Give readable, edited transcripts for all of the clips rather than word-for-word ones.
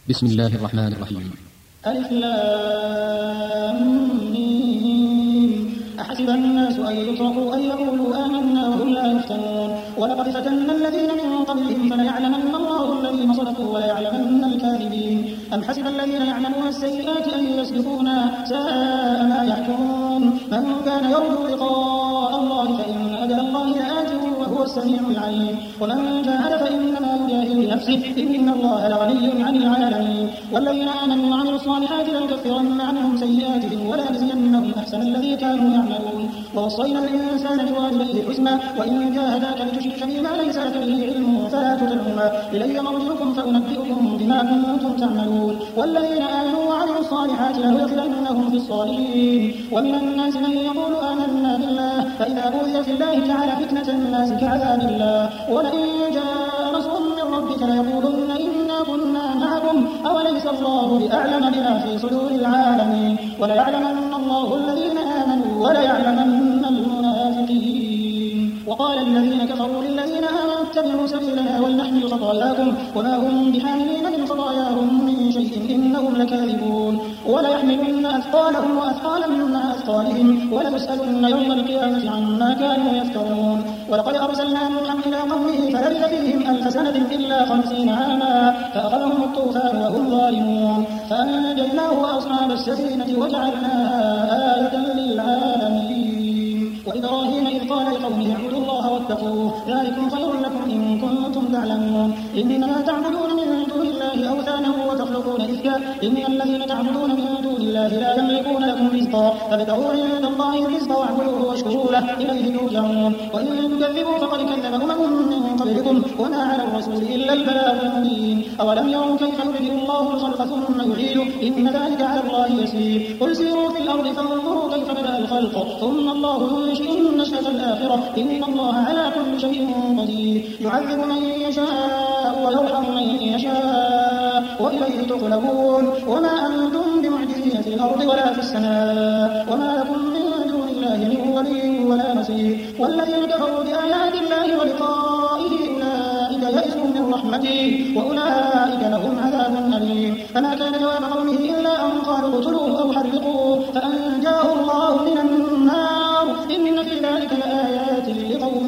بسم الله الرحمن الرحيم. ألف لام ميم. أحسب الناس أن يتركوا أن يقولوا آمنا وهم لا يفتنون ولقد فتنا الذين من قبلهم فليعلمن الله الذين صدقوا وليعلمن الكاذبين. أم حسب الذين يعملون السيئات أن يسبقونا ساء ما يحكمون. من كان يرجو لقاء الله فإن أجل الله لآت وهو السميع العليم. ومن جاهد فإنما يجاهد لنفسه إن الله لغني عن العالمين. والذين آمنوا وعملوا الصالحات لنكفرن عنهم سيئاتهم ولنجزينهم أحسن الذي كانوا يعملون. ووصينا الإنسان بوالديه حسنا وإن جاهداك لتشرك بما ليس لك به علم فلا تطعهما إلي مرجعكم فأنبئكم بما كنتم تعملون. والذين آمنوا وعملوا الصالحات لندخلنهم في الصالحين. ومن الناس من يقول آمنا بالله فإذا أوذي في الله جعل فتنة الناس كعذاب الله. ولئن جاء نصر من ربك ليقولن إنا كنا معكم أوليس الله بأعلم بما في صدور العالمين. وليعلمن الله الذين آمنوا وليعلمن المنافقين. وقال الذين كفروا للذين آمنوا اتبعوا سبيلنا ولنحمل خطاياكم وما هم بحاملين من خطاياهم من شيء إنهم لكاذبون. وليحملن أثقالهم وأثقالا مع أثقالهم وليسألن يوم القيامة عما كانوا يفترون. ولقد أرسلنا نوحا إلى قومه فلبث فيهم 1000 سنة إلا 50 عاما فأخذهم الطوفان وهم ظالمون فأنجيناه وأصحاب السفينة وجعلناها آية للعالمين. وإبراهيم إذ قال لقومه اعبدوا الله واتقوه ذلكم خير لكم إن كنتم تعلمون. إنما تعبدون من دون الله أوثانا وتخلقون إفكا إن الذين تعبدون من دون الله لا يملكون لكم رزقا فابتغوا عند الله الرزق واعبدوه واشكروا له إليه ترجعون. وإن تكذبوا فقد كذب أمم من قبلكم وما على الرسول إلا البلاغ المبين. أولم يروا كيف يبدئ الله الخلق ثم يعيده إن ذلك على الله يسير. قل سيروا في الأرض فانظروا كيف بدأ الخلق ثم الله ينشئ النشأة الآخرة إن الله على كل شيء قدير. يعذب من يشاء ويرحم من يشاء وإليه تقلبون. وما أنتم بمعجزين في الأرض ولا في السماء وما لكم من دون الله من ولي ولا نصير. والذين كفروا بآيات الله ولقائه أولئك يئسوا من رحمته وأولئك لهم عذاب أليم. فما كان جواب قومه إلا أن قالوا اقتلوه أو حرقوه فأنجاه الله من النار إن في ذلك لآيات لقوم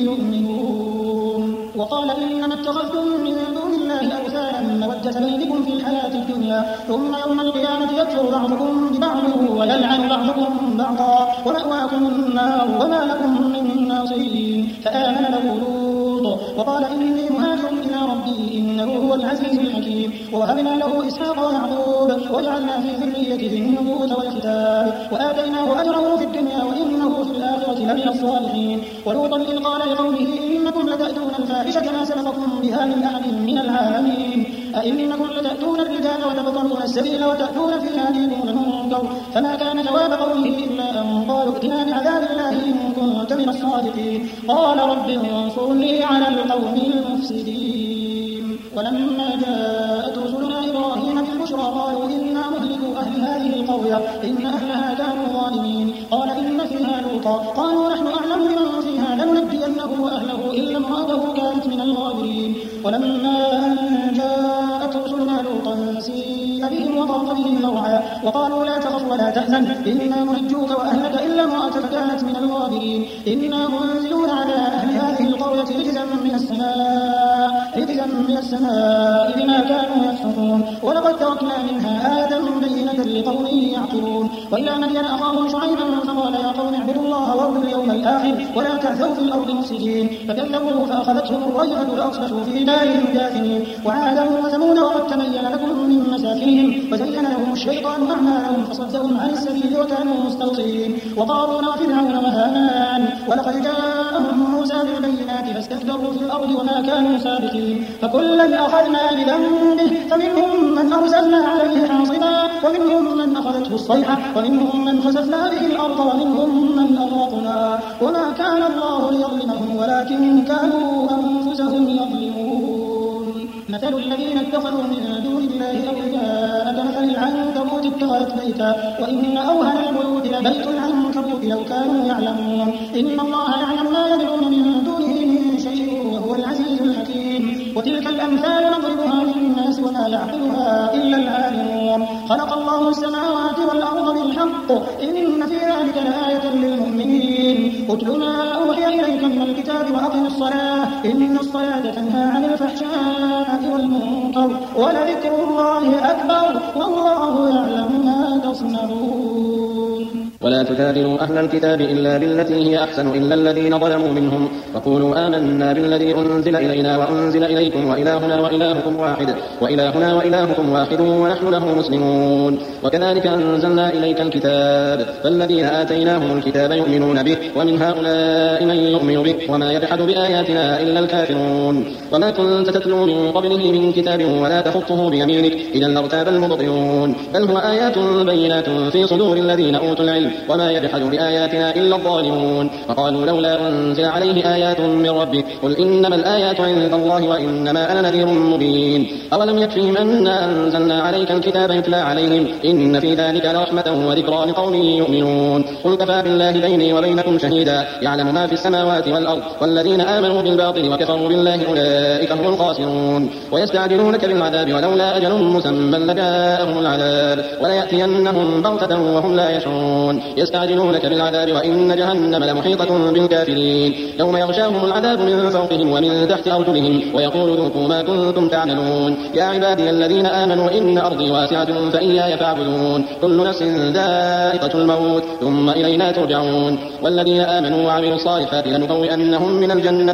يؤمنون. وقال إنما اتخذتم من دون الله أوثانا مودة بينكم في الحياة الدنيا ثم يوم القيامة يكفر بعضكم ببعض ويلعن بعضكم بعضا ومأواكم النار وما لكم من ناصرين. فآمن له لوط وقال إني مهاجر إلى ربي إنه هو العزيز الحكيم. ووهبنا له إسحاق ويعقوب وجعلنا في ذريته النبوة والكتاب وآتيناه أجره في الدنيا وإنه في الآخرة لمن الصالحين. ولوطا إذ قال لقومه إنكم لتأتون الفاحشة ما سبقكم بها من أحد من العالمين. أئنكم لتأتون الرجال وتبطلون السبيل وتأتون في ناديكم المنكر. فما كان جواب قومه إلا أن قالوا ائتنا بعذاب الله إن كنت من الصادقين. قال رب انصرني على القوم المفسدين. ولما جاءت رسلنا إبراهيم بالبشرى قالوا إنا مهلكوا أهل هذه القرية إن أهلها كانوا ظالمين. قال إن فيها لوطا قالوا نحن أعلم بمن فيها لننجينه وأهله إلا امرأته كانت من الغابرين. ولما أن جاءت رسلنا لوطا سيء بهم وضاق بهم ذرعا وقالوا لا تخف ولا تحزن إنا منجوك وأهلك إلا امرأتك كانت من الغابرين. إنا منزلون على أهل هذه القرية رجزا من السماء بما كانوا يفسقون. ولقد تركنا منها آية بينة لقوم يعقلون. وإلى مدين أخاهم شعيبا فقال يا قوم اعبدوا الله وارجوا اليوم الآخر ولا تعثوا في الأرض مفسدين. فكذبوه فأخذتهم الرجفة فأصبحوا في دارهم جاثمين. وعادا وثمود وقد تبين لكم من مساكنهم وزين لهم الشيطان أعمالهم فصدهم عن السبيل وكانوا مستبصرين. وقارون وفرعون وهامان ولقد جاءهم موسى بالبينات فاستكبروا في الأرض وما كانوا سابقين. فكلا أخذنا بذنبه فمنهم من أرسلنا عليه حاصبا ومنهم من أخذته الصيحة ومنهم من خسفنا به الأرض ومنهم من أغرقنا وما كان الله ليظلمهم ولكن كانوا أنفسهم يظلمون. مثل الذين اتخذوا من دون الله أولياء كمثل العنكبوت اتخذت بيتا وإن أوهن البيوت لبيت العنكبوت لو كانوا يعلمون. إن الله يعلم ما يدعون من دونه من شيء وهو العزيز الحكيم. وتلك الأمثال نضربها للناس وما يعقلها إلا العالمون. خلق الله السماوات والأرض بالحق إن في ذلك لآية للمؤمنين. اتل ما أوحي إليك من الكتاب وأقم الصلاة إن الصلاة تنهى عن الفحشاء والمنكر ولذكر الله أكبر والله يعلم ما تصنعون. ولا تجادلوا أهل الكتاب إلا بالتي هي أحسن إلا الذين ظلموا منهم وقولوا آمنا بالذي أنزل إلينا وأنزل إليكم وإلهنا وإلهكم واحد ونحن له مسلمون. وكذلك أنزلنا إليك الكتاب فالذين آتيناهم الكتاب يؤمنون به ومن هؤلاء من يؤمن به وما يجحد بآياتنا إلا الكافرون. وما كنت تتلو من قبله من كتاب ولا تخطه بيمينك إذا لارتاب المبطلون بل هو آيات بينات في صدور الذين أوتوا العلم وما يجحد بآياتنا إلا الظالمون. وقالوا لولا أنزل عليه آيات من ربه قل إنما الآيات عند الله وإنما أنا نذير مبين. أولم يكفهم أنا أنزلنا عليك الكتاب يتلى عليهم إن في ذلك لرحمة وذكرى لقوم يؤمنون. قل كفى بالله بيني وبينكم شهيدا يعلم ما في السماوات والأرض والذين آمنوا بالباطل وكفروا بالله أولئك هم الخاسرون. ويستعجلونك بالعذاب ولولا أجل مسمى لجاءهم العذاب وليأتينهم بغتة وهم لا يشعرون. يستعجلونك بالعذاب وإن جهنم لمحيطة بالكافرين يوم يغشاهم العذاب من فوقهم ومن تحت أرجلهم ويقول ذوقوا ما كنتم تعملون. يا عبادي الذين آمنوا إن أرضي واسعة فإياي فاعبدون كل نفس ذائقة الموت ثم إلينا ترجعون. والذين آمنوا وعملوا الصالحات لنبوئنهم من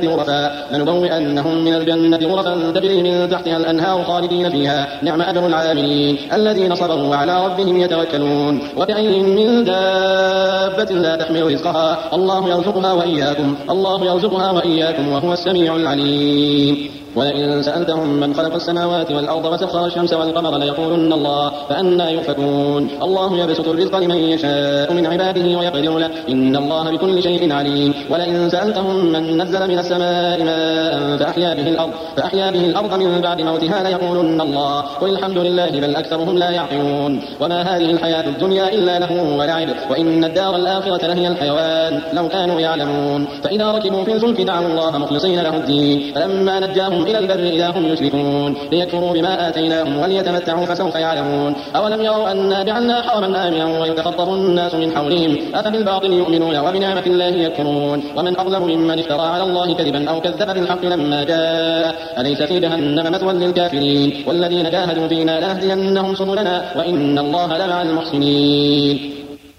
الجنة غرفا تجري من تحتها الأنهار خالدين فيها نعم أجر العاملين الذين صبروا وعلى ربهم يتوكلون. وكأي من دابة لا تحمل رزقها الله يرزقها وإياكم وهو السميع العليم. ولئن سألتهم من خلق السماوات والأرض وسخر الشمس والقمر ليقولن الله فأنى يؤفكون. الله يبسط الرزق لمن يشاء من عباده ويقدر له إن الله بكل شيء عليم. ولئن سألتهم من نزل من السماء ماء فأحيا به الأرض من بعد موتها ليقولن الله قل الحمد لله بل أكثرهم لا يعقلون. وما هذه الحياة الدنيا إلا لهو ولعب وإن الدار الآخرة لهي الحيوان لو كانوا يعلمون. فإذا ركبوا في الفلك دعوا الله مخلصين له الدين فلما نجاهم إلى البر إذا هم يشركون ليكفروا بما آتيناهم وليتمتعوا فسوف يعلمون. أولم يروا أنا جعلنا حرما آمنا ويتخطف الناس من حولهم أفبالباطل يؤمنون وبنعمة الله يكفرون. ومن أظلم ممن افترى على الله كذبا أو كذب بالحق لما جاء أليس في جهنم مثوى للكافرين. والذين جاهدوا فينا لنهدينهم سبلنا وإن الله لمع المحسنين.